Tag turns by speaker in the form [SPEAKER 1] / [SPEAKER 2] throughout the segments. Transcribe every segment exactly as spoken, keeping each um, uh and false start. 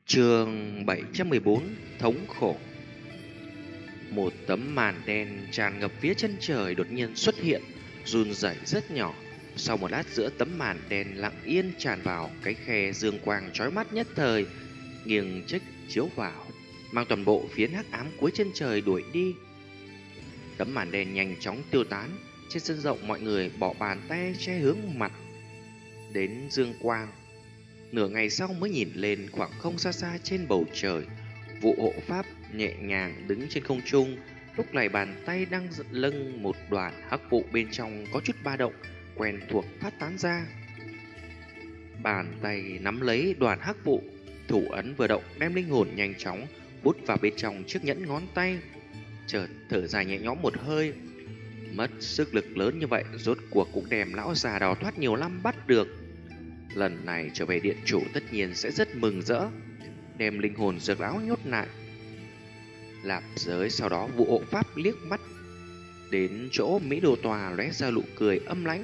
[SPEAKER 1] Chương bảy trăm mười bốn. Thống khổ. Một tấm màn đen tràn ngập phía chân trời đột nhiên xuất hiện, run rẩy rất nhỏ. Sau một lát giữa tấm màn đen lặng yên tràn vào cái khe dương quang chói mắt nhất thời, nghiêng trích chiếu vào, mang toàn bộ phiến hắc ám cuối chân trời đuổi đi. Tấm màn đen nhanh chóng tiêu tán, trên sân rộng mọi người bỏ bàn tay che hướng mặt đến dương quang. Nửa ngày sau mới nhìn lên khoảng không xa xa trên bầu trời, vụ hộ pháp nhẹ nhàng đứng trên không trung. Lúc này bàn tay đang lâng một đoàn hắc vụ bên trong có chút ba động quen thuộc phát tán ra. Bàn tay nắm lấy đoàn hắc vụ, thủ ấn vừa động đem linh hồn nhanh chóng bút vào bên trong chiếc nhẫn ngón tay. Chợt thở dài nhẹ nhõm một hơi, mất sức lực lớn như vậy rốt cuộc cũng đem lão già đào thoát nhiều năm bắt được. Lần này trở về điện chủ tất nhiên sẽ rất mừng rỡ, đem linh hồn dược lão nhốt lại. Lạp giới sau đó vụ hộ pháp liếc mắt đến chỗ Mỹ Đồ Tòa, lóe ra nụ cười âm lãnh.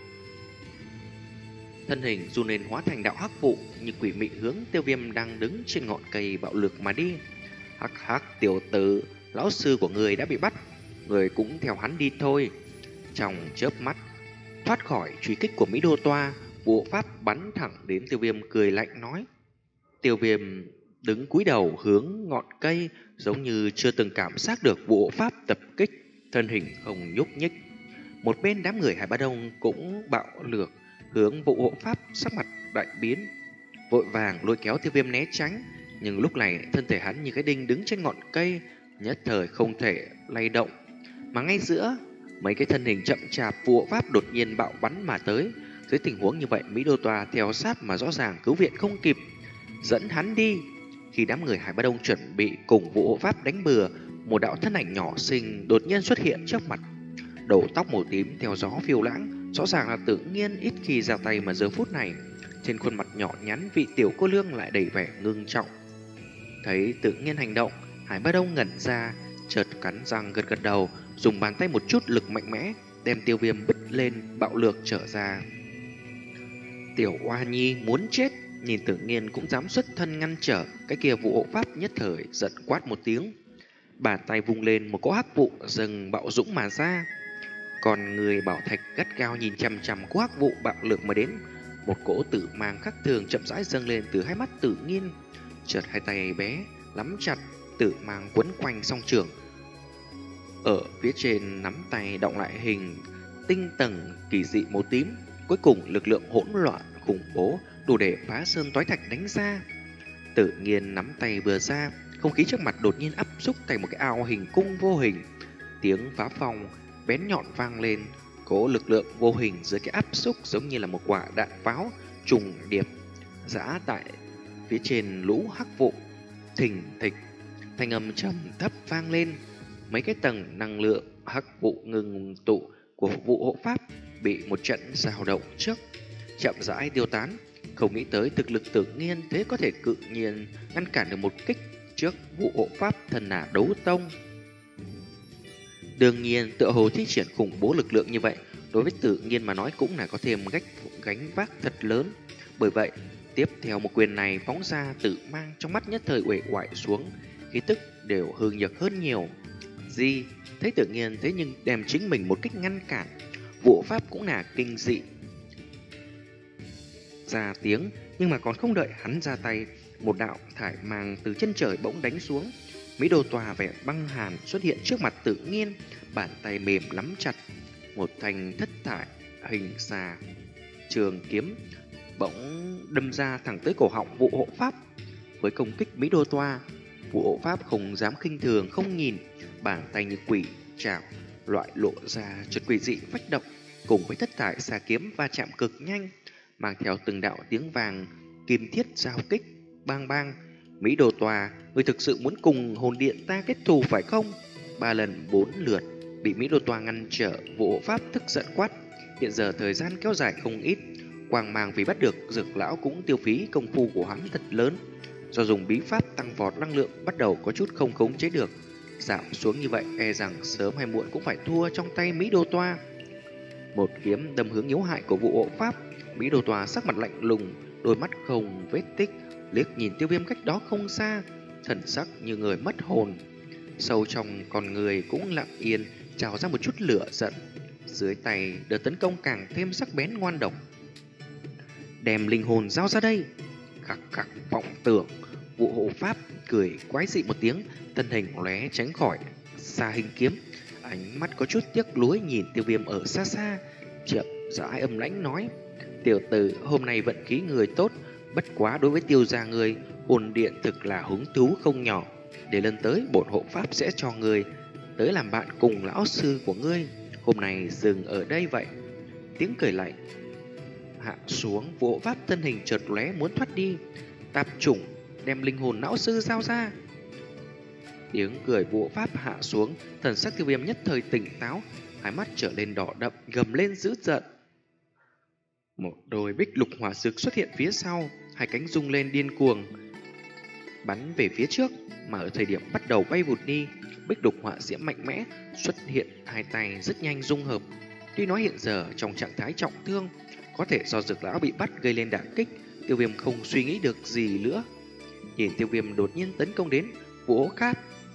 [SPEAKER 1] Thân hình run lên hóa thành đạo hắc vụ, như quỷ mị hướng Tiêu Viêm đang đứng trên ngọn cây bạo lực mà đi. Hắc hắc tiểu tử, lão sư của người đã bị bắt, người cũng theo hắn đi thôi. Trong chớp mắt thoát khỏi truy kích của Mỹ Đô Toa, bộ pháp bắn thẳng đến Tiêu Viêm, cười lạnh nói. Tiêu Viêm đứng cúi đầu hướng ngọn cây, giống như chưa từng cảm giác được bộ pháp tập kích, thân hình không nhúc nhích. Một bên đám người Hải Ba Đông cũng bạo lược hướng bộ hộ pháp, sắc mặt đại biến, vội vàng lôi kéo Tiêu Viêm né tránh. Nhưng lúc này thân thể hắn như cái đinh đứng trên ngọn cây, nhất thời không thể lay động. Mà ngay giữa mấy cái thân hình chậm chạp, vụ hộ pháp đột nhiên bạo bắn mà tới. Dưới tình huống như vậy, Mỹ Đô Tòa theo sát mà rõ ràng cứu viện không kịp, dẫn hắn đi. Khi đám người Hải Ba Đông chuẩn bị cùng vụ hộ pháp đánh bừa, một đạo thân ảnh nhỏ xinh đột nhiên xuất hiện trước mặt. Đầu tóc màu tím theo gió phiêu lãng, rõ ràng là Tự Nhiên ít khi ra tay, mà giờ phút này trên khuôn mặt nhỏ nhắn vị tiểu cô nương lại đầy vẻ ngưng trọng. Thấy Tự Nhiên hành động, Hải Ba Đông ngẩn ra, chợt cắn răng gật gật đầu, dùng bàn tay một chút lực mạnh mẽ đem Tiêu Viêm bứt lên, bạo lược trở ra. Tiểu Oa Nhi muốn chết, nhìn Tự Nhiên cũng dám xuất thân ngăn trở, cái kia vụ hộ pháp nhất thời giận quát một tiếng, bàn tay vung lên, một cỗ hắc vụ dâng bạo dũng mà ra. Còn người bảo thạch gắt gao nhìn chằm chằm cỗ hắc vụ bạo lực mà đến, một cỗ tử mang khắc thường chậm rãi dâng lên từ hai mắt Tự Nhiên. Chợt hai tay bé nắm chặt tử mang quấn quanh song trường, ở phía trên nắm tay động lại hình tinh tầng kỳ dị màu tím. Cuối cùng lực lượng hỗn loạn khủng bố đủ để phá sơn toái thạch đánh ra. Tự Nhiên nắm tay vừa ra, không khí trước mặt đột nhiên áp xúc thành một cái ao hình cung vô hình. Tiếng phá phong bén nhọn vang lên, cố lực lượng vô hình dưới cái áp xúc giống như là một quả đạn pháo trùng điệp giã tại phía trên lũ hắc vụ. Thình thịch, thanh âm trầm thấp vang lên. Mấy cái tầng năng lượng hắc vụ ngừng tụ của vụ hộ pháp bị một trận dao động trước chậm rãi tiêu tán. Không nghĩ tới thực lực Tự Nhiên thế có thể cự nhiên ngăn cản được một kích trước vụ hộ pháp thần nà đấu tông. Đương nhiên tựa hồ thi triển khủng bố lực lượng như vậy đối với Tự Nhiên mà nói cũng là có thêm gánh, gánh vác thật lớn. Bởi vậy tiếp theo một quyền này phóng ra, Tự mang trong mắt nhất thời uể oải xuống, khí tức đều hư nhược hơn nhiều. Di thấy Tự Nhiên thế nhưng đem chính mình một kích ngăn cản, vụ pháp cũng là kinh dị ra tiếng. Nhưng mà còn không đợi hắn ra tay, một đạo thải màng từ chân trời bỗng đánh xuống. Mỹ Đô Tòa vẻ băng hàn xuất hiện trước mặt Tự Nhiên, bàn tay mềm nắm chặt một thanh thất thải hình xà trường kiếm, bỗng đâm ra thẳng tới cổ họng vụ hộ pháp. Với công kích Mỹ Đô Tòa, vụ hộ pháp không dám khinh thường, không nhìn, bàn tay như quỷ trảo loại lộ ra chợt quỷ dị phách động, cùng với thất thải xà kiếm va chạm cực nhanh, mang theo từng đạo tiếng vàng kim thiết giao kích. Bang bang. Mỹ Đô Tòa, người thực sự muốn cùng hồn điện ta kết thù phải không? Ba lần bốn lượt bị Mỹ Đô Tòa ngăn trở, vụ hộ pháp tức giận quát. Hiện giờ thời gian kéo dài không ít, quang mang vì bắt được dược lão cũng tiêu phí công phu của hắn thật lớn. Do dùng bí pháp tăng vọt năng lượng bắt đầu có chút không khống chế được, giảm xuống như vậy e rằng sớm hay muộn cũng phải thua trong tay Mỹ Đô Tòa. Một kiếm đâm hướng yếu hại của vụ hộ pháp, Mỹ Đô Tòa sắc mặt lạnh lùng, đôi mắt không vết tích, liếc nhìn Tiêu Viêm cách đó không xa, thần sắc như người mất hồn. Sâu trong con người cũng lặng yên trào ra một chút lửa giận. Dưới tay đợt tấn công càng thêm sắc bén ngoan độc. Đem linh hồn giao ra đây. Khắc khắc vọng tưởng. Vụ hộ pháp cười quái dị một tiếng, thân hình lóe tránh khỏi xa hình kiếm. Ánh mắt có chút tiếc nuối nhìn Tiêu Viêm ở xa xa, chậm rãi âm lãnh nói: tiểu tử, hôm nay vận khí người tốt, bất quá đối với Tiêu gia người, hồn điện thực là hứng thú không nhỏ. Để lần tới bổn hộ pháp sẽ cho người tới làm bạn cùng lão sư của ngươi. Hôm nay dừng ở đây vậy. Tiếng cười lạnh hạ xuống, vụ hộ pháp thân hình chợt lóe muốn thoát đi. Tạp chủng, đem linh hồn lão sư giao ra. Tiếng cười vụ hộ pháp hạ xuống, thần sắc Tiêu Viêm nhất thời tỉnh táo, hai mắt trở lên đỏ đậm, gầm lên dữ giận. Một đôi bích lục hỏa dược xuất hiện phía sau, hai cánh rung lên điên cuồng, bắn về phía trước. Mà ở thời điểm bắt đầu bay vụt đi, bích lục hỏa diễm mạnh mẽ xuất hiện, hai tay rất nhanh dung hợp. Tuy nói hiện giờ trong trạng thái trọng thương, có thể do dược lão bị bắt gây lên đả kích, Tiêu Viêm không suy nghĩ được gì nữa. Nhìn Tiêu Viêm đột nhiên tấn công đến, vỗ cáp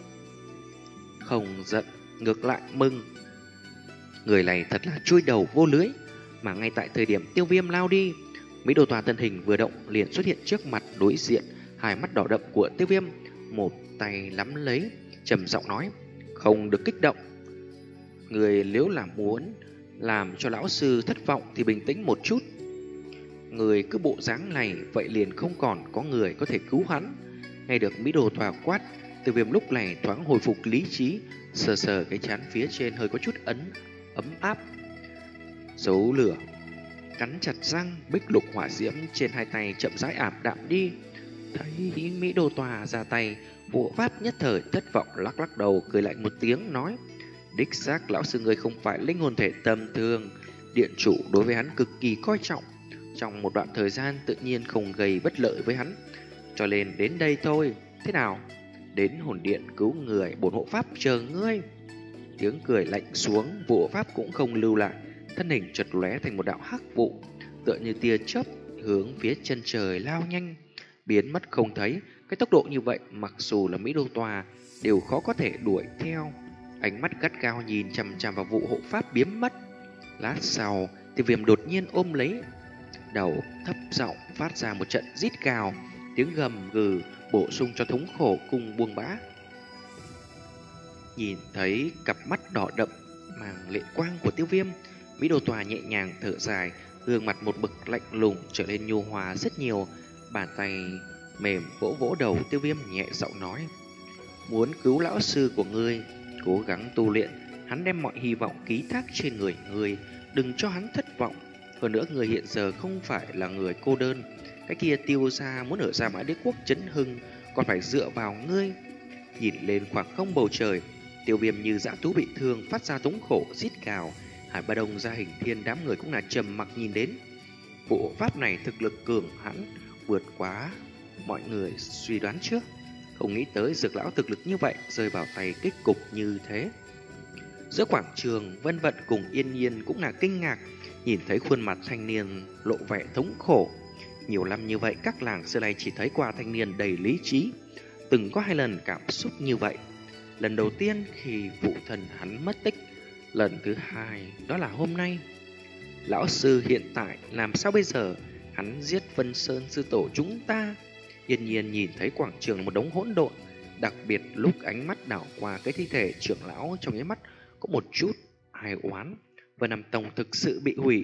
[SPEAKER 1] không giận, ngược lại mừng. Người này thật là chui đầu vô lưới. Mà ngay tại thời điểm Tiêu Viêm lao đi, Mỹ Đồ Tòa thân hình vừa động liền xuất hiện trước mặt đối diện, hai mắt đỏ đậm của Tiêu Viêm, một tay nắm lấy, trầm giọng nói: không được kích động. Người nếu là muốn làm cho lão sư thất vọng thì bình tĩnh một chút. Người cứ bộ dáng này vậy liền không còn có người có thể cứu hắn. Nghe được Mỹ Đồ Tòa quát, Tiêu Viêm lúc này thoáng hồi phục lý trí, sờ sờ cái trán phía trên hơi có chút ấn ấm áp. Dấu lửa cắn chặt răng, bích lục hỏa diễm trên hai tay chậm rãi ảm đạm đi. Thấy Mỹ Đồ Tòa ra tay, bộ pháp nhất thời thất vọng lắc lắc đầu, cười lạnh một tiếng nói: đích xác lão sư người không phải linh hồn thể tầm thường, điện chủ đối với hắn cực kỳ coi trọng. Trong một đoạn thời gian tự nhiên không gây bất lợi với hắn, cho nên đến đây thôi. Thế nào? Đến hồn điện cứu người, bổn hộ pháp chờ ngươi. Tiếng cười lạnh xuống, vụ hộ pháp cũng không lưu lại, thân hình chợt lóe thành một đạo hắc vụ, tựa như tia chớp hướng phía chân trời lao nhanh, biến mất không thấy. Cái tốc độ như vậy, mặc dù là Mỹ Đô Tòa đều khó có thể đuổi theo. Ánh mắt gắt gao nhìn chằm chằm vào vụ hộ pháp biến mất. Lát sau, Tiêu Viêm đột nhiên ôm lấy đầu, thấp giọng phát ra một trận rít gào, tiếng gầm gừ bổ sung cho thống khổ cùng buông bã. Nhìn thấy cặp mắt đỏ đậm màng lệ quang của Tiêu Viêm, Mỹ Đồ Tòa nhẹ nhàng thở dài, gương mặt một bực lạnh lùng trở nên nhu hòa rất nhiều, bàn tay mềm vỗ vỗ đầu Tiêu Viêm, nhẹ giọng nói: muốn cứu lão sư của ngươi, cố gắng tu luyện, hắn đem mọi hy vọng ký thác trên người ngươi, đừng cho hắn thất vọng. Hơn nữa người hiện giờ không phải là người cô đơn, cái kia Tiêu gia muốn ở Gia Mã Đế quốc chấn hưng còn phải dựa vào ngươi. Nhìn lên khoảng không bầu trời, Tiêu Viêm như dã thú bị thương phát ra thống khổ rít gào. Hải Ba Đông, Gia Hình Thiên đám người cũng là trầm mặc nhìn đến. Bộ pháp này thực lực cường hãn vượt quá mọi người suy đoán trước. Không nghĩ tới dược lão thực lực như vậy rơi vào tay kết cục như thế. Giữa quảng trường, Vân Vận cùng Yên Nhiên cũng là kinh ngạc nhìn thấy khuôn mặt thanh niên lộ vẻ thống khổ. Nhiều năm như vậy, các làng xưa này chỉ thấy qua thanh niên đầy lý trí, từng có hai lần cảm xúc như vậy. Lần đầu tiên khi phụ thân hắn mất tích, lần thứ hai đó là hôm nay. Lão sư hiện tại làm sao bây giờ? Hắn giết Vân Sơn sư tổ chúng ta. Yên Nhiên nhìn thấy quảng trường một đống hỗn độn, đặc biệt lúc ánh mắt đảo qua cái thi thể trưởng lão, trong nháy mắt có một chút ai oán. Vân Nam Tông thực sự bị hủy.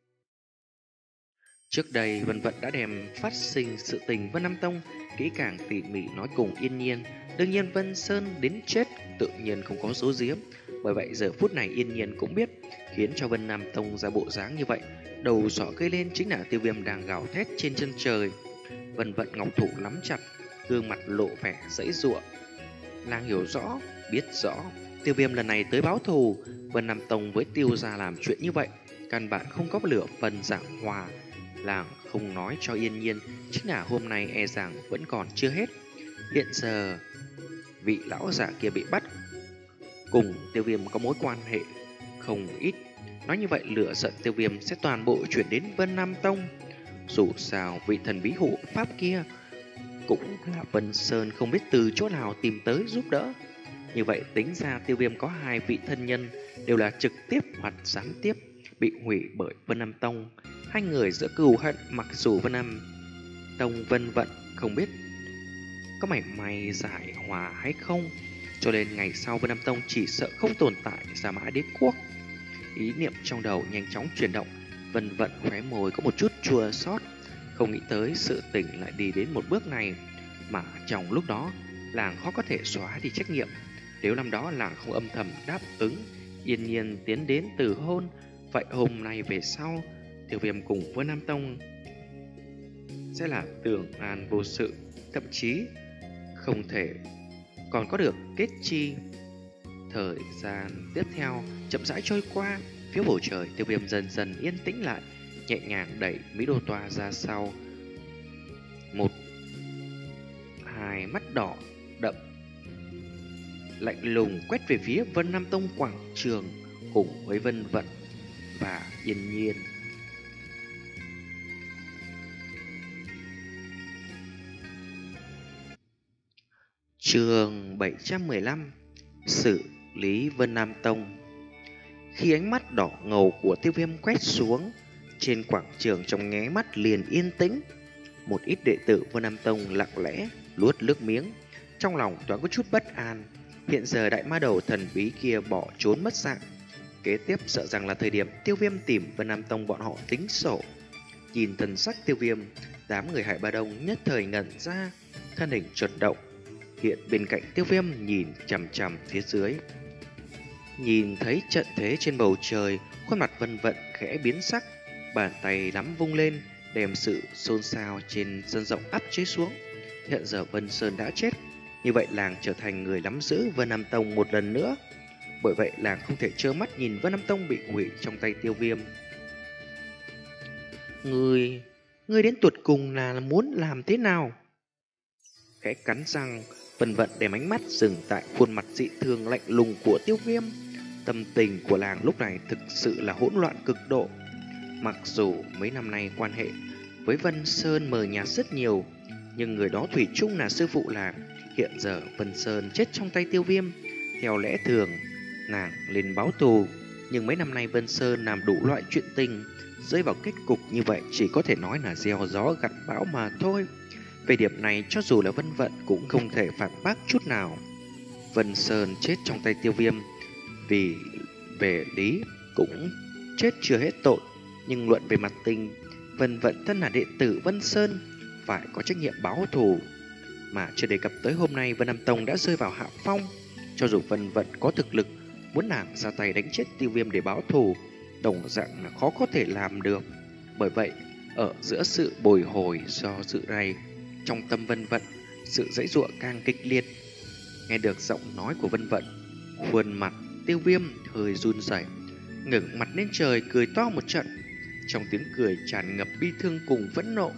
[SPEAKER 1] Trước đây Vân Vận đã đem phát sinh sự tình Vân Nam Tông kỹ càng tỉ mỉ nói cùng Yên Nhiên. Đương nhiên Vân Sơn đến chết tự nhiên không có giấu giếm. Bởi vậy giờ phút này Yên Nhiên cũng biết, khiến cho Vân Nam Tông ra bộ dáng như vậy, đầu sọ gây lên chính là Tiêu Viêm đang gào thét trên chân trời. Vân Vận ngọc thủ nắm chặt, gương mặt lộ vẻ dãy giụa. Nàng hiểu rõ, biết rõ Tiêu Viêm lần này tới báo thù. Vân Nam Tông với Tiêu gia làm chuyện như vậy căn bản không có lửa phần giảng hòa. Làng không nói cho Yên Nhiên, chính là hôm nay e rằng vẫn còn chưa hết. Hiện giờ vị lão giả kia bị bắt, cùng Tiêu Viêm có mối quan hệ không ít. Nói như vậy lửa giận Tiêu Viêm sẽ toàn bộ chuyển đến Vân Nam Tông. Dù sao vị thần bí hộ pháp kia cũng là Vân Sơn không biết từ chỗ nào tìm tới giúp đỡ. Như vậy tính ra Tiêu Viêm có hai vị thân nhân đều là trực tiếp hoặc gián tiếp bị hủy bởi Vân Nam Tông. Hai người giữa cừu hận, mặc dù Vân Nam Tông vân vận không biết có mảy may giải hòa hay không, cho nên ngày sau Vân Nam Tông chỉ sợ không tồn tại Gia Mã Đế Quốc. Ý niệm trong đầu nhanh chóng chuyển động, Vân vận khóe môi có một chút chua xót, không nghĩ tới sự tình lại đi đến một bước này, mà trong lúc đó làng khó có thể xóa đi trách nhiệm. Nếu năm đó làng không âm thầm đáp ứng yên nhiên tiến đến từ hôn, vậy hôm nay về sau Tiêu Viêm cùng với Nam Tông sẽ là tưởng an vô sự, thậm chí không thể còn có được kết chi. Thời gian tiếp theo chậm rãi trôi qua, phía bầu trời Tiêu Viêm dần dần yên tĩnh lại, nhẹ nhàng đẩy Mỹ Đô Toa ra sau. Một hai mắt đỏ đậm lạnh lùng quét về phía Vân Nam Tông quảng trường cùng với Vân Vận và Yên Nhiên. Chương bảy trăm mười lăm: Xử lý Vân Nam Tông. Khi ánh mắt đỏ ngầu của Tiêu Viêm quét xuống, trên quảng trường trong nháy mắt liền yên tĩnh. Một ít đệ tử Vân Nam Tông lặng lẽ luốt nước miếng, trong lòng toán có chút bất an. Hiện giờ đại ma đầu thần bí kia bỏ trốn mất dạng, kế tiếp sợ rằng là thời điểm Tiêu Viêm tìm Vân Nam Tông bọn họ tính sổ. Nhìn thần sắc Tiêu Viêm, đám người Hải Ba Đông nhất thời ngẩn ra, thân hình chợt động, hiện bên cạnh Tiêu Viêm nhìn chằm chằm phía dưới. Nhìn thấy trận thế trên bầu trời, khuôn mặt Vân Vận khẽ biến sắc, bàn tay nắm vung lên, đem sự xôn xao trên sân rộng áp chế xuống. Hiện giờ Vân Sơn đã chết, như vậy làng trở thành người nắm giữ Vân Nam Tông một lần nữa. Bởi vậy làng không thể trơ mắt nhìn Vân Nam Tông bị hủy trong tay Tiêu Viêm. Ngươi, ngươi đến tuột cùng là muốn làm thế nào? Khẽ cắn răng, Vân Vận đem ánh mắt dừng tại khuôn mặt dị thường lạnh lùng của Tiêu Viêm. Tâm tình của làng lúc này thực sự là hỗn loạn cực độ. Mặc dù mấy năm nay quan hệ với Vân Sơn mờ nhạt rất nhiều, nhưng người đó thủy chung là sư phụ làng. Hiện giờ Vân Sơn chết trong tay Tiêu Viêm, theo lẽ thường nàng lên báo thù, nhưng mấy năm nay Vân Sơn làm đủ loại chuyện tình, rơi vào kết cục như vậy chỉ có thể nói là gieo gió gặt bão mà thôi. Về điểm này cho dù là Vân Vận cũng không thể phản bác chút nào. Vân Sơn chết trong tay Tiêu Viêm, vì về lý cũng chết chưa hết tội, nhưng luận về mặt tình, Vân Vận thân là đệ tử Vân Sơn, phải có trách nhiệm báo thù. Mà chưa đề cập tới hôm nay Vân Nam Tông đã rơi vào hạ phong, cho dù Vân Vận có thực lực muốn nàng ra tay đánh chết Tiêu Viêm để báo thù, đồng dạng là khó có thể làm được. Bởi vậy, ở giữa sự bồi hồi do dự này, trong tâm Vân Vận, sự dãy giụa càng kịch liệt. Nghe được giọng nói của Vân Vận, khuôn mặt Tiêu Viêm hơi run rẩy, ngẩng mặt lên trời cười to một trận, trong tiếng cười tràn ngập bi thương cùng phẫn nộ.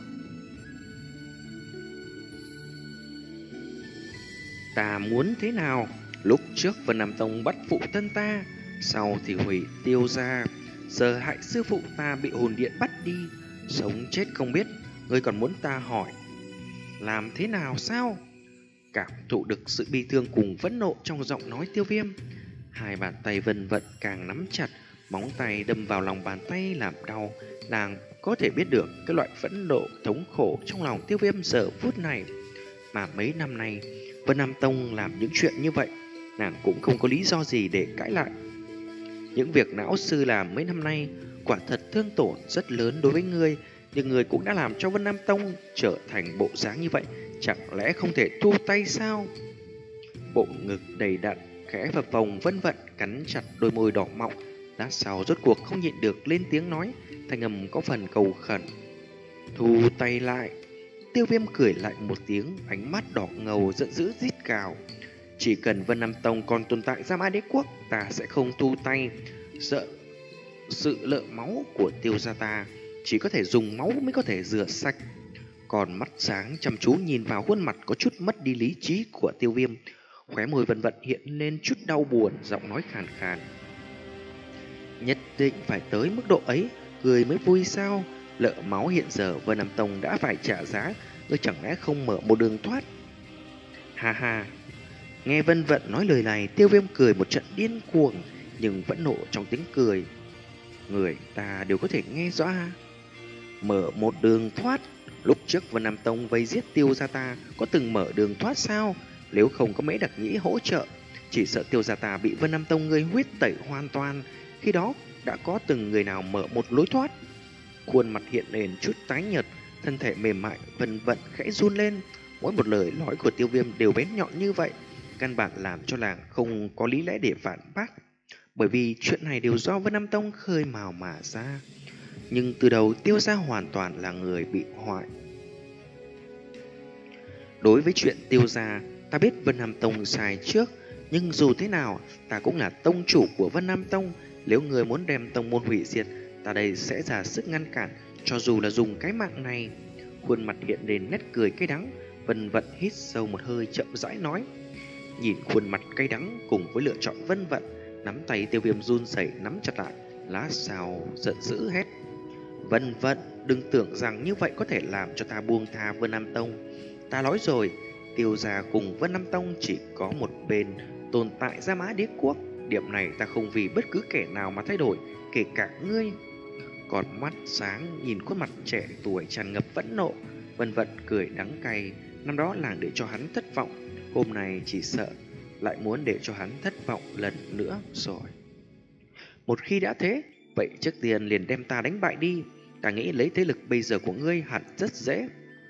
[SPEAKER 1] Ta muốn thế nào? Lúc trước Vân Nam Tông bắt phụ thân ta, sau thì hủy Tiêu gia, giờ hại sư phụ ta bị hồn điện bắt đi, sống chết không biết, ngươi còn muốn ta hỏi làm thế nào sao? Cảm thụ được sự bi thương cùng phẫn nộ trong giọng nói Tiêu Viêm, hai bàn tay Vân Vận càng nắm chặt, móng tay đâm vào lòng bàn tay làm đau. Nàng có thể biết được cái loại phẫn nộ thống khổ trong lòng Tiêu Viêm giờ phút này. Mà mấy năm nay Vân Nam Tông làm những chuyện như vậy, nàng cũng không có lý do gì để cãi lại. Những việc lão sư làm mấy năm nay quả thật thương tổn rất lớn đối với ngươi, nhưng người cũng đã làm cho Vân Nam Tông trở thành bộ dáng như vậy, chẳng lẽ không thể thu tay sao? Bộ ngực đầy đặn khẽ phập phồng Vân Vận cắn chặt đôi môi đỏ mọng, lát sau rốt cuộc không nhịn được lên tiếng nói, thanh âm có phần cầu khẩn. Thu tay lại. Tiêu Viêm cười lại một tiếng, ánh mắt đỏ ngầu giận dữ rít gào. Chỉ cần Vân Nam Tông còn tồn tại Gia Mã Đế Quốc, ta sẽ không thu tay. Sợ sự lợ máu của Tiêu gia ta, chỉ có thể dùng máu mới có thể rửa sạch. Còn mắt sáng chăm chú nhìn vào khuôn mặt có chút mất đi lý trí của Tiêu Viêm, khóe môi Vân Vận hiện lên chút đau buồn, giọng nói khàn khàn. Nhất định phải tới mức độ ấy, người mới vui sao? Lợ máu hiện giờ Vân Nam Tông đã phải trả giá, ngươi chẳng lẽ không mở một đường thoát? Ha ha. Nghe Vân Vận nói lời này, Tiêu Viêm cười một trận điên cuồng, nhưng vẫn nộ trong tiếng cười. Người ta đều có thể nghe rõ. Mở một đường thoát. Lúc trước Vân Nam Tông vây giết Tiêu gia ta có từng mở đường thoát sao? Nếu không có Mễ Đặc Nhĩ hỗ trợ, chỉ sợ Tiêu gia ta bị Vân Nam Tông ngươi huyết tẩy hoàn toàn. Khi đó đã có từng người nào mở một lối thoát. Khuôn mặt hiện lên chút tái nhợt, thân thể mềm mại Vân Vận khẽ run lên. Mỗi một lời nói của Tiêu Viêm đều bén nhọn như vậy, căn bản làm cho làng không có lý lẽ để phản bác, bởi vì chuyện này đều do Vân Nam Tông khơi mào mà ra. Nhưng từ đầu Tiêu gia hoàn toàn là người bị hoại. Đối với chuyện Tiêu gia, ta biết Vân Nam Tông sai trước, nhưng dù thế nào ta cũng là tông chủ của Vân Nam Tông. Nếu người muốn đem tông môn hủy diệt, ta đây sẽ ra sức ngăn cản, cho dù là dùng cái mạng này. Khuôn mặt hiện lên nét cười cay đắng. Vân Vận hít sâu một hơi chậm rãi nói. Nhìn khuôn mặt cay đắng cùng với lựa chọn Vân Vận, nắm tay Tiêu Viêm run rẩy nắm chặt lại, lá sao giận dữ hét. Vân Vận, đừng tưởng rằng như vậy có thể làm cho ta buông tha Vân Nam Tông. Ta nói rồi, Tiêu gia cùng Vân Nam Tông chỉ có một bên tồn tại Gia Mã Đế Quốc. Điểm này ta không vì bất cứ kẻ nào mà thay đổi, kể cả ngươi. Còn mắt sáng nhìn khuôn mặt trẻ tuổi tràn ngập phẫn nộ. Vân Vận cười đắng cay. Năm đó làng để cho hắn thất vọng, hôm nay chỉ sợ lại muốn để cho hắn thất vọng lần nữa rồi. Một khi đã thế, vậy trước tiên liền đem ta đánh bại đi. Ta nghĩ lấy thế lực bây giờ của ngươi hẳn rất dễ.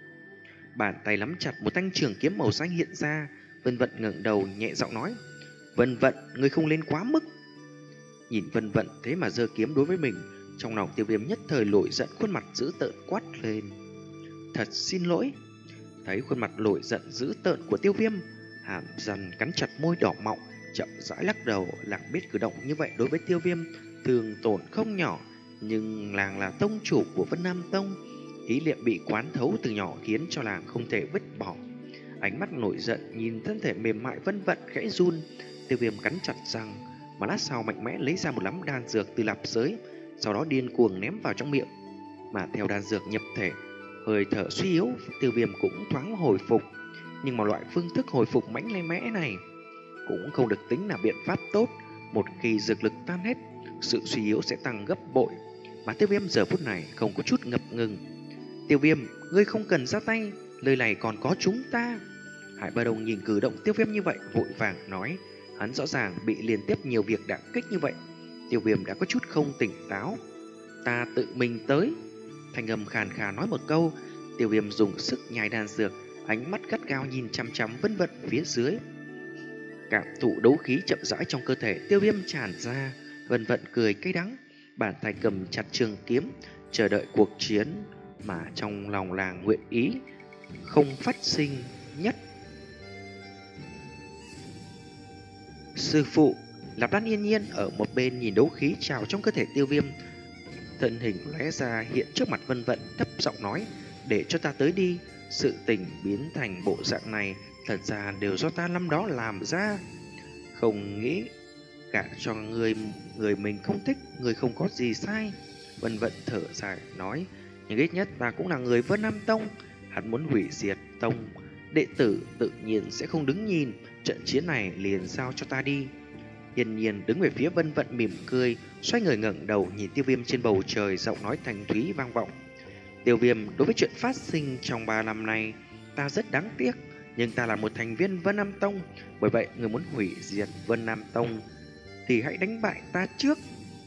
[SPEAKER 1] Bàn tay nắm chặt một thanh trường kiếm màu xanh hiện ra. Vân Vận ngẩng đầu nhẹ giọng nói. Vân Vận, ngươi không lên quá mức. Nhìn Vân Vận thế mà giơ kiếm đối với mình, trong lòng Tiêu Viêm nhất thời nổi giận, khuôn mặt dữ tợn quát lên. Thật xin lỗi. Thấy khuôn mặt nổi giận dữ tợn của Tiêu Viêm, hàm răng cắn chặt môi đỏ mọng, chậm rãi lắc đầu. Làng biết cử động như vậy đối với Tiêu Viêm thường tổn không nhỏ, nhưng làng là tông chủ của Vân Nam Tông, ý niệm bị quán thấu từ nhỏ khiến cho làng không thể vứt bỏ. Ánh mắt nổi giận nhìn thân thể mềm mại Vân Vận khẽ run. Tiêu Viêm cắn chặt răng, mà lát sau mạnh mẽ lấy ra một nắm đan dược từ lạp giới, sau đó điên cuồng ném vào trong miệng. Mà theo đan dược nhập thể, hơi thở suy yếu, Tiêu Viêm cũng thoáng hồi phục. Nhưng mà loại phương thức hồi phục mãnh lê mẽ này cũng không được tính là biện pháp tốt. Một khi dược lực tan hết, sự suy yếu sẽ tăng gấp bội. Mà Tiêu Viêm giờ phút này không có chút ngập ngừng. Tiêu Viêm, ngươi không cần ra tay, lời này còn có chúng ta. Hải Ba Đồng nhìn cử động Tiêu Viêm như vậy, vội vàng nói. Hắn rõ ràng bị liên tiếp nhiều việc đả kích như vậy. Tiêu Viêm đã có chút không tỉnh táo. Ta tự mình tới. Thanh âm khàn khàn nói một câu. Tiêu Viêm dùng sức nhai đan dược, ánh mắt gắt gao nhìn chăm chăm Vân Vận phía dưới. Cảm thụ đấu khí chậm rãi trong cơ thể Tiêu Viêm tràn ra. Vân Vận cười cay đắng, bàn tay cầm chặt trường kiếm, chờ đợi cuộc chiến mà trong lòng làng nguyện ý không phát sinh nhất. Sư phụ, Lạp Đan yên nhiên ở một bên nhìn đấu khí trào trong cơ thể Tiêu Viêm, thân hình lóe ra hiện trước mặt Vân Vận, thấp giọng nói. Để cho ta tới đi. Sự tình biến thành bộ dạng này thật ra đều do ta năm đó làm ra. Không nghĩ gả cho người người mình không thích, người không có gì sai. Vân Vận thở dài nói. Nhưng ít nhất ta cũng là người Vân Nam Tông. Hắn muốn hủy diệt tông, đệ tử tự nhiên sẽ không đứng nhìn. Trận chiến này liền giao cho ta đi. Yên nhiên đứng về phía Vân Vận mỉm cười, xoay người ngẩng đầu nhìn Tiêu Viêm trên bầu trời, giọng nói thanh thúy vang vọng. Tiêu Viêm, đối với chuyện phát sinh trong ba năm này, ta rất đáng tiếc, nhưng ta là một thành viên Vân Nam Tông, bởi vậy người muốn hủy diệt Vân Nam Tông thì hãy đánh bại ta trước.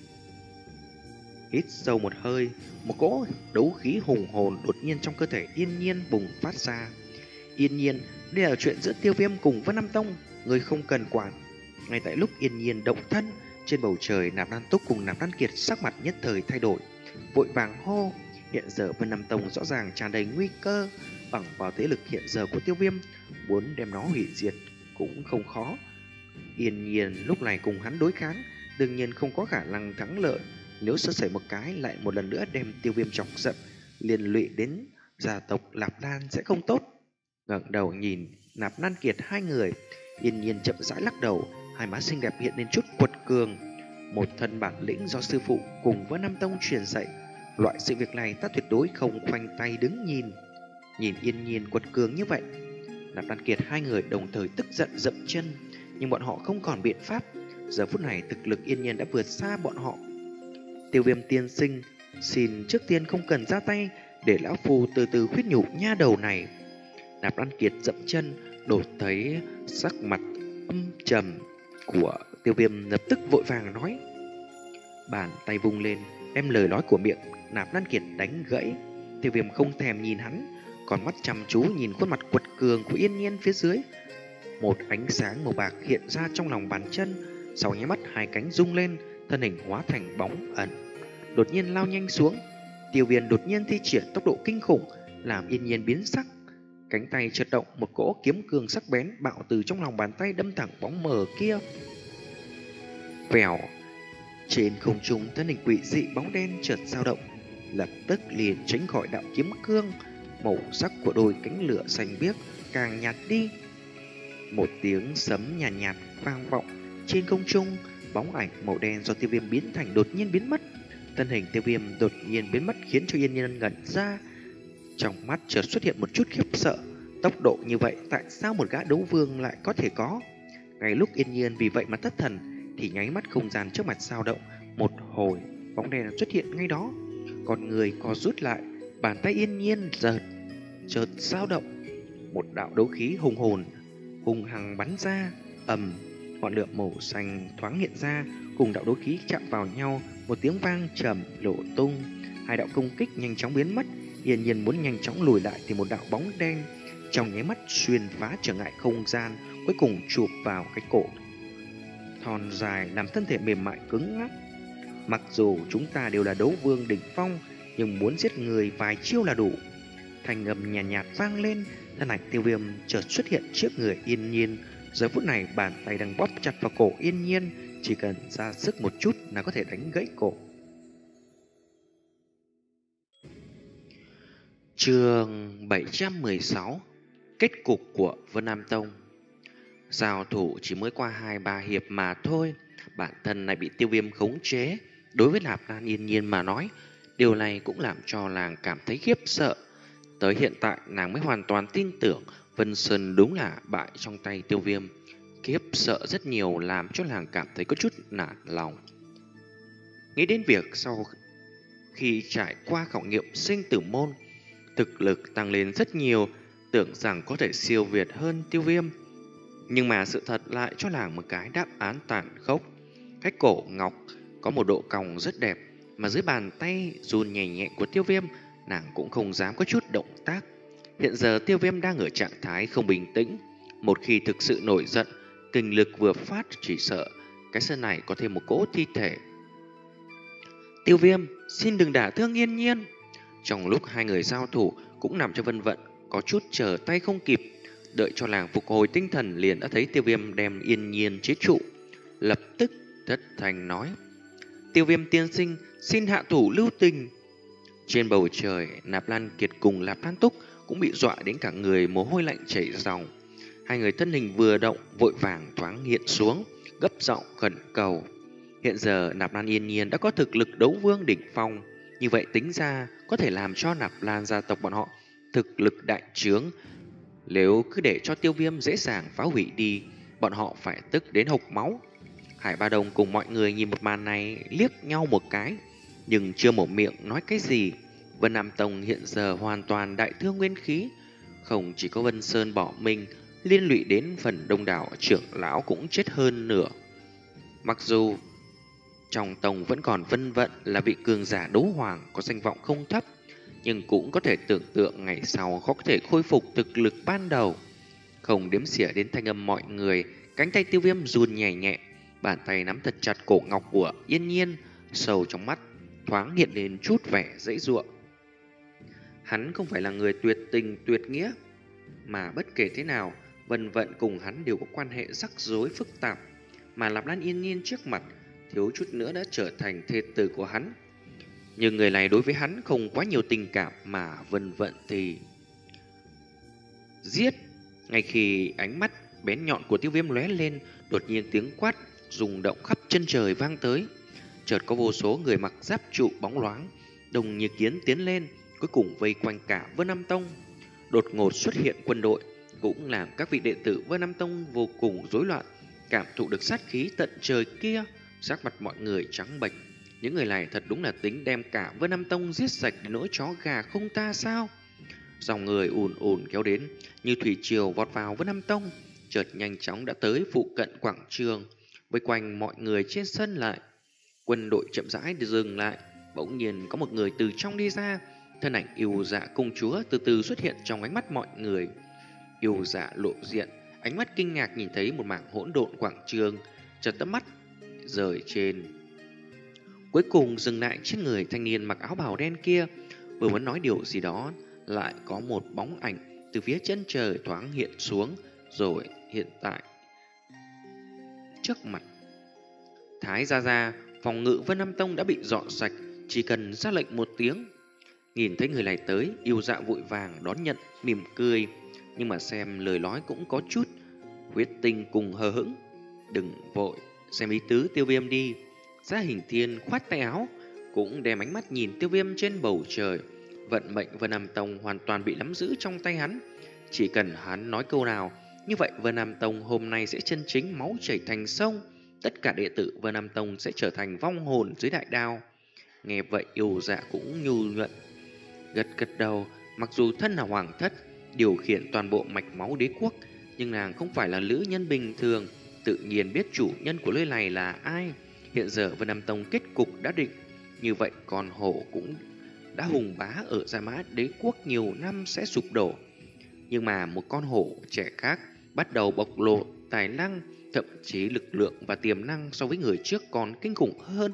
[SPEAKER 1] Hít sâu một hơi, một cỗ đấu khí hùng hồn đột nhiên trong cơ thể Yên nhiên bùng phát ra. Yên nhiên, đây là chuyện giữa Tiêu Viêm cùng Vân Nam Tông, người không cần quản. Ngay tại lúc Yên nhiên động thân, trên bầu trời Nạp Lan Túc cùng Nạp Lan Kiệt sắc mặt nhất thời thay đổi, vội vàng hô. Hiện giờ Vân Nam Tông rõ ràng tràn đầy nguy cơ, bằng vào thế lực hiện giờ của Tiêu Viêm, muốn đem nó hủy diệt cũng không khó. Yên nhiên lúc này cùng hắn đối kháng, đương nhiên không có khả năng thắng lợi. Nếu sơ sẩy một cái, lại một lần nữa đem Tiêu Viêm chọc giận, liên lụy đến gia tộc Lạp Lan sẽ không tốt. Ngẩng đầu nhìn Nạp Lan Kiệt hai người, Yên nhiên chậm rãi lắc đầu, hai má xinh đẹp hiện lên chút quật cường. Một thân bản lĩnh do sư phụ cùng với Nam Tông truyền dạy, Loại sự việc này ta tuyệt đối không khoanh tay đứng nhìn. Nhìn Yên Nhiên quật cường như vậy, Nạp Lan Kiệt hai người đồng thời tức giận dậm chân, nhưng bọn họ không còn biện pháp. Giờ phút này thực lực Yên Nhiên đã vượt xa bọn họ. Tiêu Viêm tiên sinh, xin trước tiên không cần ra tay, để lão phu từ từ khuyết nhủ nha đầu này. Nạp Lan Kiệt dậm chân, đột thấy sắc mặt âm trầm của Tiêu Viêm lập tức vội vàng nói. Bàn tay vung lên, đem lời nói của miệng Nạp Lan Kiệt đánh gãy. Tiêu Viêm không thèm nhìn hắn, còn mắt chăm chú nhìn khuôn mặt quật cường của Yên Nhiên phía dưới. Một ánh sáng màu bạc hiện ra trong lòng bàn chân, sau nháy mắt hai cánh rung lên, thân hình hóa thành bóng ẩn, đột nhiên lao nhanh xuống. Tiêu Viêm đột nhiên thi triển tốc độ kinh khủng, làm Yên Nhiên biến sắc. Cánh tay chợt động, một cỗ kiếm cường sắc bén bạo từ trong lòng bàn tay đâm thẳng bóng mờ kia. Vèo, trên không trung thân hình quỷ dị bóng đen chợt dao động, lập tức liền tránh khỏi đạo kiếm cương. Màu sắc của đôi cánh lửa xanh biếc càng nhạt đi. Một tiếng sấm nhàn nhạt, nhạt vang vọng trên không trung, bóng ảnh màu đen do Tiêu Viêm biến thành đột nhiên biến mất. Thân hình Tiêu Viêm đột nhiên biến mất khiến cho Yên Nhiên ngẩn ra, trong mắt chợt xuất hiện một chút khiếp sợ. Tốc độ như vậy tại sao một gã đấu vương lại có thể có? Ngay lúc Yên Nhiên vì vậy mà thất thần, thì nháy mắt không gian trước mặt dao động một hồi, bóng đen xuất hiện ngay đó. Con người co rút lại, bàn tay Yên Nhiên giật chợt dao động, một đạo đấu khí hùng hồn hùng hằng bắn ra. Ầm, ngọn lửa màu xanh thoáng hiện ra, cùng đạo đấu khí chạm vào nhau, một tiếng vang trầm nổ tung. Hai đạo công kích nhanh chóng biến mất. Yên Nhiên muốn nhanh chóng lùi lại thì một đạo bóng đen trong nháy mắt xuyên phá trở ngại không gian, cuối cùng chụp vào cái cổ thon dài làm thân thể mềm mại cứng ngắc. Mặc dù chúng ta đều là đấu vương đỉnh phong, nhưng muốn giết người vài chiêu là đủ. Thanh âm nhàn nhạt, nhạt vang lên, thân ảnh Tiêu Viêm chợt xuất hiện trước người Yên Nhiên. Giờ phút này bàn tay đang bóp chặt vào cổ Yên Nhiên, chỉ cần ra sức một chút là có thể đánh gãy cổ. Chương bảy trăm mười sáu. Kết cục của Vân Nam Tông. Giao thủ chỉ mới qua hai ba hiệp mà thôi, bản thân này bị Tiêu Viêm khống chế. Đối với Nạp Lan Yên Nhiên mà nói, điều này cũng làm cho nàng cảm thấy khiếp sợ. Tới hiện tại nàng mới hoàn toàn tin tưởng Vân Sơn đúng là bại trong tay Tiêu Viêm. Khiếp sợ rất nhiều làm cho nàng cảm thấy có chút nản lòng. Nghĩ đến việc sau khi trải qua khảo nghiệm sinh tử môn, thực lực tăng lên rất nhiều, tưởng rằng có thể siêu việt hơn Tiêu Viêm. Nhưng mà sự thật lại cho nàng một cái đáp án tàn khốc. Cái cổ ngọc có một độ cong rất đẹp, mà dưới bàn tay run nhẹ nhẹ của Tiêu Viêm, nàng cũng không dám có chút động tác. Hiện giờ Tiêu Viêm đang ở trạng thái không bình tĩnh. Một khi thực sự nổi giận, kinh lực vừa phát, chỉ sợ cái sân này có thêm một cỗ thi thể. Tiêu Viêm, xin đừng đả thương Yên Nhiên. Trong lúc hai người giao thủ, cũng nằm cho Vân Vận có chút chờ tay không kịp. Đợi cho nàng phục hồi tinh thần, liền đã thấy Tiêu Viêm đem Yên Nhiên chế trụ, lập tức thất thanh nói: Tiêu Viêm tiên sinh, xin hạ thủ lưu tình. Trên bầu trời, Nạp Lan Kiệt cùng Nạp Lan Túc cũng bị dọa đến cả người mồ hôi lạnh chảy ròng. Hai người thân hình vừa động, vội vàng thoáng hiện xuống, gấp giọng khẩn cầu. Hiện giờ Nạp Lan Yên Nhiên đã có thực lực đấu vương đỉnh phong, như vậy tính ra có thể làm cho Nạp Lan gia tộc bọn họ thực lực đại trướng. Nếu cứ để cho Tiêu Viêm dễ dàng phá hủy đi, bọn họ phải tức đến hộc máu. Hải Ba Đồng cùng mọi người nhìn một màn này liếc nhau một cái, nhưng chưa mở miệng nói cái gì. Vân Nam Tông hiện giờ hoàn toàn đại thương nguyên khí, không chỉ có Vân Sơn bỏ mình, liên lụy đến phần đông đảo trưởng lão cũng chết hơn nửa. Mặc dù trong tông vẫn còn Vân Vận là vị cường giả đấu hoàng có danh vọng không thấp, nhưng cũng có thể tưởng tượng ngày sau khó có thể khôi phục thực lực ban đầu. Không đếm xỉa đến thanh âm mọi người, cánh tay Tiêu Viêm run nhẹ nhẹ, bàn tay nắm thật chặt cổ ngọc của Yên Nhiên, sâu trong mắt thoáng hiện lên chút vẻ dãy giụa. Hắn không phải là người tuyệt tình tuyệt nghĩa, mà bất kể thế nào, Vân Vận cùng hắn đều có quan hệ rắc rối phức tạp, mà Nạp Lan Yên Nhiên trước mặt thiếu chút nữa đã trở thành thê tử của hắn. Nhưng người này đối với hắn không quá nhiều tình cảm, mà Vân Vận thì giết. Ngay khi ánh mắt bén nhọn của Tiêu Viêm lóe lên, đột nhiên tiếng quát rung động khắp chân trời vang tới. Chợt có vô số người mặc giáp trụ bóng loáng Đồng như kiến tiến lên, cuối cùng vây quanh cả Vân Nam Tông. Đột ngột xuất hiện quân đội cũng làm các vị đệ tử Vân Nam Tông vô cùng rối loạn, cảm thụ được sát khí tận trời kia, sắc mặt mọi người trắng bệch. Những người này thật đúng là tính đem cả Vân Nam Tông giết sạch đến nỗi chó gà không ta sao? Dòng người ùn ùn kéo đến, như thủy triều vọt vào Vân Nam Tông, chợt nhanh chóng đã tới phụ cận quảng trường, vây quanh mọi người trên sân lại. Quân đội chậm rãi dừng lại, bỗng nhiên có một người từ trong đi ra, thân ảnh yêu dạ công chúa từ từ xuất hiện trong ánh mắt mọi người. Yêu dạ lộ diện, ánh mắt kinh ngạc nhìn thấy một mảng hỗn độn quảng trường, chợt tấm mắt rời trên, cuối cùng dừng lại trên người thanh niên mặc áo bào đen kia. Vừa muốn nói điều gì đó, lại có một bóng ảnh từ phía chân trời thoáng hiện xuống, rồi hiện tại trước mặt. Thái gia gia, phòng ngự Vân Nam Tông đã bị dọn sạch, chỉ cần ra lệnh một tiếng. Nhìn thấy người này tới, yêu dạ vội vàng đón nhận, mỉm cười, nhưng mà xem lời nói cũng có chút huyết tinh cùng hờ hững. Đừng vội, xem ý tứ Tiêu Viêm đi. Giá Hình Thiên khoát tay áo, cũng đem ánh mắt nhìn Tiêu Viêm trên bầu trời. Vận mệnh Vân Nam Tông hoàn toàn bị nắm giữ trong tay hắn. Chỉ cần hắn nói câu nào, như vậy Vân Nam Tông hôm nay sẽ chân chính máu chảy thành sông. Tất cả đệ tử Vân Nam Tông sẽ trở thành vong hồn dưới đại đao. Nghe vậy yêu dạ cũng nhu nhuận, gật gật đầu. Mặc dù thân là hoàng thất, điều khiển toàn bộ mạch máu đế quốc, nhưng nàng không phải là nữ nhân bình thường, tự nhiên biết chủ nhân của nơi này là ai. Hiện giờ Vân Nam Tông kết cục đã định, như vậy con hổ cũng đã hùng bá ở Gia Mã đế quốc nhiều năm sẽ sụp đổ. Nhưng mà một con hổ trẻ khác bắt đầu bộc lộ tài năng, thậm chí lực lượng và tiềm năng so với người trước còn kinh khủng hơn.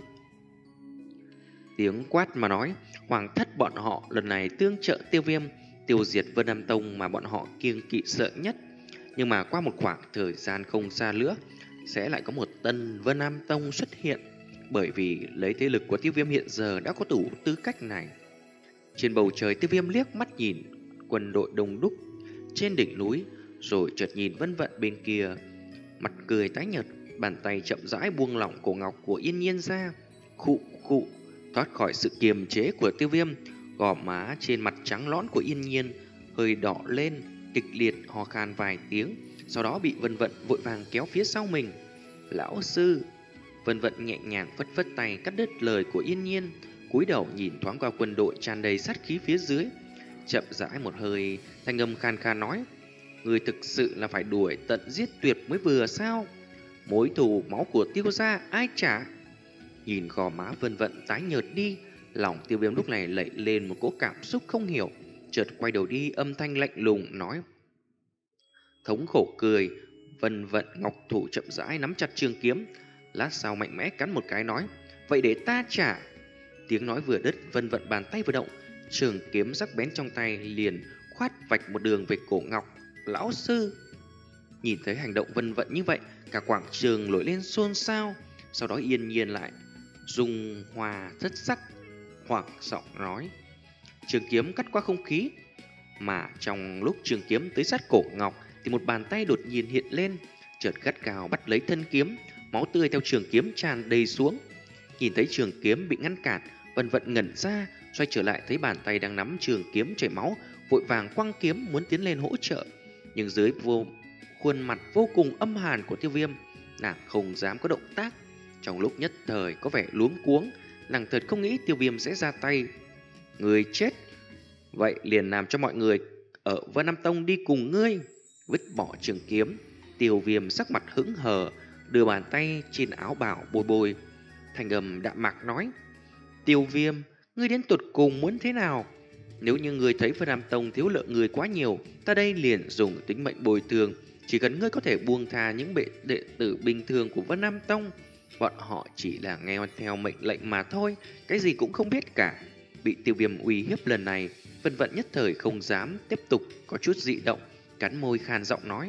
[SPEAKER 1] Tiếng quát mà nói, hoàng thất bọn họ lần này tương trợ Tiêu Viêm, tiêu diệt Vân Nam Tông mà bọn họ kiêng kỵ sợ nhất. Nhưng mà qua một khoảng thời gian không xa nữa, sẽ lại có một tân Vân Nam Tông xuất hiện, bởi vì lấy thế lực của Tiêu Viêm hiện giờ đã có đủ tư cách này. Trên bầu trời, Tiêu Viêm liếc mắt nhìn quân đội đông đúc trên đỉnh núi, rồi chợt nhìn Vân Vận bên kia, mặt cười tái nhợt, bàn tay chậm rãi buông lỏng cổ ngọc của Yên Nhiên ra. Khụ khụ, thoát khỏi sự kiềm chế của Tiêu Viêm, gò má trên mặt trắng nõn của Yên Nhiên hơi đỏ lên, kịch liệt ho khan vài tiếng, sau đó bị Vân Vận vội vàng kéo phía sau mình. Lão sư! Vân Vận nhẹ nhàng phất phất tay cắt đứt lời của Yên Nhiên, cúi đầu nhìn thoáng qua quân đội tràn đầy sát khí phía dưới, chậm rãi một hơi, thanh âm khan khan nói: người thực sự là phải đuổi tận giết tuyệt mới vừa sao? Mối thù máu của Tiêu gia ai trả? Nhìn gò má Vân Vận tái nhợt đi, lòng Tiêu Viêm lúc này lẩy lên một cỗ cảm xúc không hiểu, chợt quay đầu đi, âm thanh lạnh lùng nói: thống khổ cười. Vân Vận ngọc thủ chậm rãi nắm chặt trường kiếm, lát sau mạnh mẽ cắn một cái nói: vậy để ta trả. Tiếng nói vừa đứt, Vân Vận bàn tay vừa động, trường kiếm sắc bén trong tay liền khoát vạch một đường về cổ ngọc. Lão sư! Nhìn thấy hành động Vân Vận như vậy, cả quảng trường nổi lên xôn xao. Sau đó Yên Nhiên lại dùng hòa thất sắc hoảng giọng nói: trường kiếm cắt qua không khí. Mà trong lúc trường kiếm tới sát cổ ngọc, thì một bàn tay đột nhiên hiện lên, chợt gắt gao bắt lấy thân kiếm, máu tươi theo trường kiếm tràn đầy xuống. Nhìn thấy trường kiếm bị ngăn cản, Vân Vận ngẩn ra, xoay trở lại thấy bàn tay đang nắm trường kiếm chảy máu, vội vàng quăng kiếm muốn tiến lên hỗ trợ. Nhưng dưới vô khuôn mặt vô cùng âm hàn của Tiêu Viêm, nàng không dám có động tác. Trong lúc nhất thời có vẻ luống cuống, nàng thật không nghĩ Tiêu Viêm sẽ ra tay. Người chết, vậy liền làm cho mọi người ở Vân Nam Tông đi cùng ngươi. Vứt bỏ trường kiếm, Tiêu Viêm sắc mặt hững hờ, đưa bàn tay trên áo bào bôi bôi, thành âm đạm mạc nói: Tiêu Viêm, ngươi đến tụt cùng muốn thế nào? Nếu như ngươi thấy Vân Nam Tông thiếu lượng người quá nhiều, ta đây liền dùng tính mệnh bồi thường. Chỉ cần ngươi có thể buông tha những bệ đệ tử bình thường của Vân Nam Tông, bọn họ chỉ là nghe theo mệnh lệnh mà thôi, cái gì cũng không biết cả. Bị Tiêu Viêm uy hiếp lần này, Vân Vận nhất thời không dám tiếp tục có chút dị động, cắn môi khan giọng nói: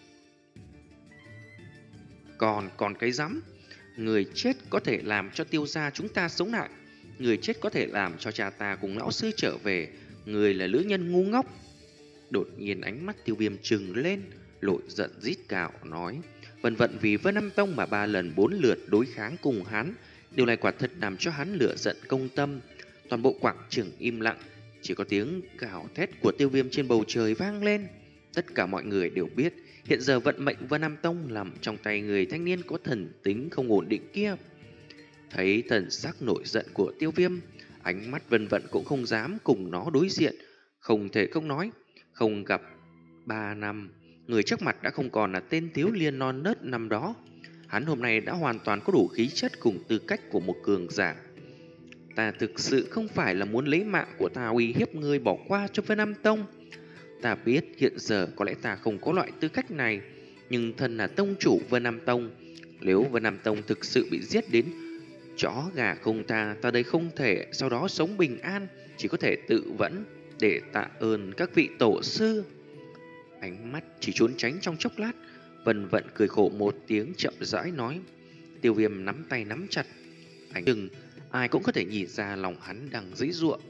[SPEAKER 1] Còn còn cái rắm, người chết có thể làm cho Tiêu gia chúng ta sống lại, người chết có thể làm cho cha ta cùng lão sư trở về, người là lữ nhân ngu ngốc. Đột nhiên ánh mắt Tiêu Viêm trừng lên, lội giận rít gào nói: Vân Vận vì Vân Nam Tông mà ba lần bốn lượt đối kháng cùng hắn, điều này quả thật làm cho hắn lửa giận công tâm. Toàn bộ quảng trường im lặng, chỉ có tiếng gào thét của Tiêu Viêm trên bầu trời vang lên. Tất cả mọi người đều biết hiện giờ vận mệnh Vân Nam Tông nằm trong tay người thanh niên có thần tính không ổn định kia. Thấy thần sắc nổi giận của Tiêu Viêm, ánh mắt Vân Vận cũng không dám cùng nó đối diện. Không thể không nói, không gặp ba năm, người trước mặt đã không còn là tên thiếu liên non nớt năm đó. Hắn hôm nay đã hoàn toàn có đủ khí chất cùng tư cách của một cường giả. Ta thực sự không phải là muốn lấy mạng của ta uy hiếp ngươi bỏ qua cho Vân Nam Tông. Ta biết hiện giờ có lẽ ta không có loại tư cách này, nhưng thân là tông chủ Vân Nam Tông. Nếu Vân Nam Tông thực sự bị giết đến chó gà không tha, ta đây không thể sau đó sống bình an, chỉ có thể tự vẫn để tạ ơn các vị tổ sư. Ánh mắt chỉ trốn tránh trong chốc lát, Vân Vận cười khổ một tiếng chậm rãi nói. Tiêu Viêm nắm tay nắm chặt, ánh chừng ai cũng có thể nhìn ra lòng hắn đang dãy giụa.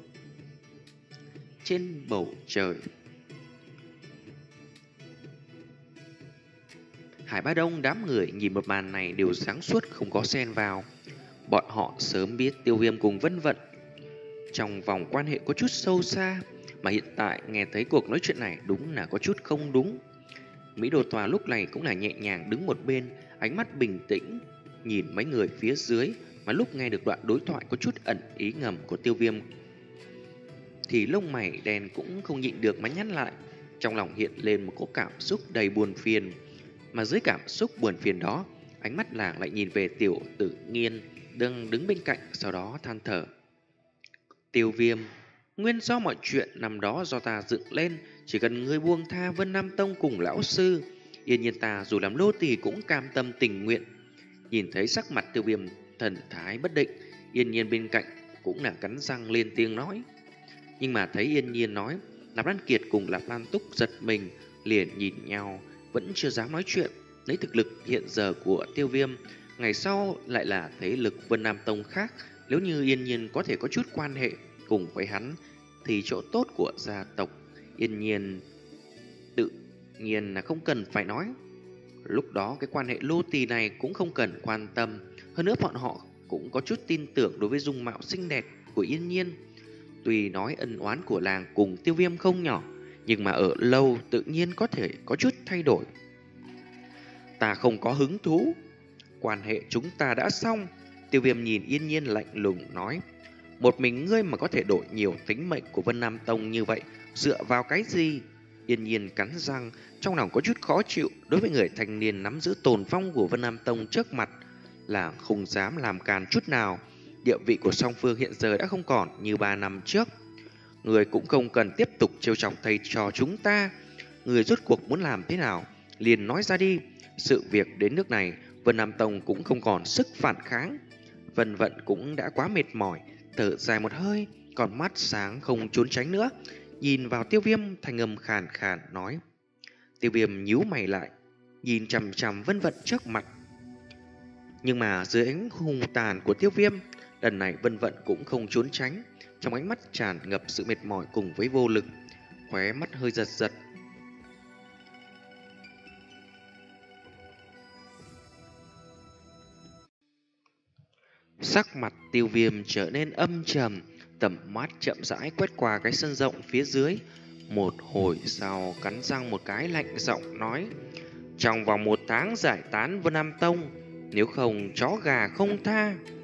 [SPEAKER 1] Trên bầu trời, Hải Ba Đông đám người nhìn một màn này đều sáng suốt không có xen vào. Bọn họ sớm biết Tiêu Viêm cùng Vân Vận trong vòng quan hệ có chút sâu xa, mà hiện tại nghe thấy cuộc nói chuyện này đúng là có chút không đúng. Mỹ Đồ Tòa lúc này cũng là nhẹ nhàng đứng một bên, ánh mắt bình tĩnh nhìn mấy người phía dưới, mà lúc nghe được đoạn đối thoại có chút ẩn ý ngầm của Tiêu Viêm thì lông mày đen cũng không nhịn được mà nhăn lại. Trong lòng hiện lên một cỗ cảm xúc đầy buồn phiền, mà dưới cảm xúc buồn phiền đó, ánh mắt làng lại nhìn về Tiểu Tự Nghiên đang đứng bên cạnh, sau đó than thở. Tiêu Viêm, nguyên do mọi chuyện năm đó do ta dựng lên, chỉ cần ngươi buông tha Vân Nam Tông cùng lão sư, yên nhiên ta dù làm nô tỳ cũng cam tâm tình nguyện. Nhìn thấy sắc mặt Tiêu Viêm thần thái bất định, Yên Nhiên bên cạnh cũng là cắn răng lên tiếng nói. Nhưng mà thấy Yên Nhiên nói, Lạp Lan Kiệt cùng Lạp Lan Túc giật mình, liền nhìn nhau, vẫn chưa dám nói chuyện. Lấy thực lực hiện giờ của Tiêu Viêm, ngày sau lại là thế lực Vân Nam Tông khác, nếu như Yên Nhiên có thể có chút quan hệ cùng với hắn, thì chỗ tốt của gia tộc Yên Nhiên tự nhiên là không cần phải nói. Lúc đó cái quan hệ lô tỳ này cũng không cần quan tâm. Hơn nữa bọn họ cũng có chút tin tưởng đối với dung mạo xinh đẹp của Yên Nhiên. Tuy nói ân oán của làng cùng Tiêu Viêm không nhỏ, nhưng mà ở lâu tự nhiên có thể có chút thay đổi. Ta không có hứng thú. Quan hệ chúng ta đã xong. Tiêu Viêm nhìn Yên Nhiên lạnh lùng nói. Một mình ngươi mà có thể đổi nhiều tính mệnh của Vân Nam Tông như vậy, dựa vào cái gì? Yên Nhiên cắn răng, trong lòng có chút khó chịu. Đối với người thanh niên nắm giữ tồn phong của Vân Nam Tông trước mặt là không dám làm càn chút nào. Địa vị của song phương hiện giờ đã không còn như ba năm trước. Người cũng không cần tiếp tục trêu chọc thầy trò chúng ta. Người rốt cuộc muốn làm thế nào liền nói ra đi. Sự việc đến nước này, Vân Nam Tông cũng không còn sức phản kháng. Vân Vận cũng đã quá mệt mỏi, thở dài một hơi, còn mắt sáng không trốn tránh nữa, nhìn vào Tiêu Viêm, thanh âm khàn khàn nói. Tiêu Viêm nhíu mày lại, nhìn chằm chằm Vân Vận trước mặt. Nhưng mà dưới ánh hung tàn của Tiêu Viêm, lần này Vân Vận cũng không trốn tránh, trong ánh mắt tràn ngập sự mệt mỏi cùng với vô lực, khóe mắt hơi giật giật. Sắc mặt Tiêu Viêm trở nên âm trầm, tầm mắt chậm rãi quét qua cái sân rộng phía dưới. Một hồi sau cắn răng một cái lạnh giọng nói. Trong vòng một tháng giải tán Vân Nam Tông, nếu không chó gà không tha.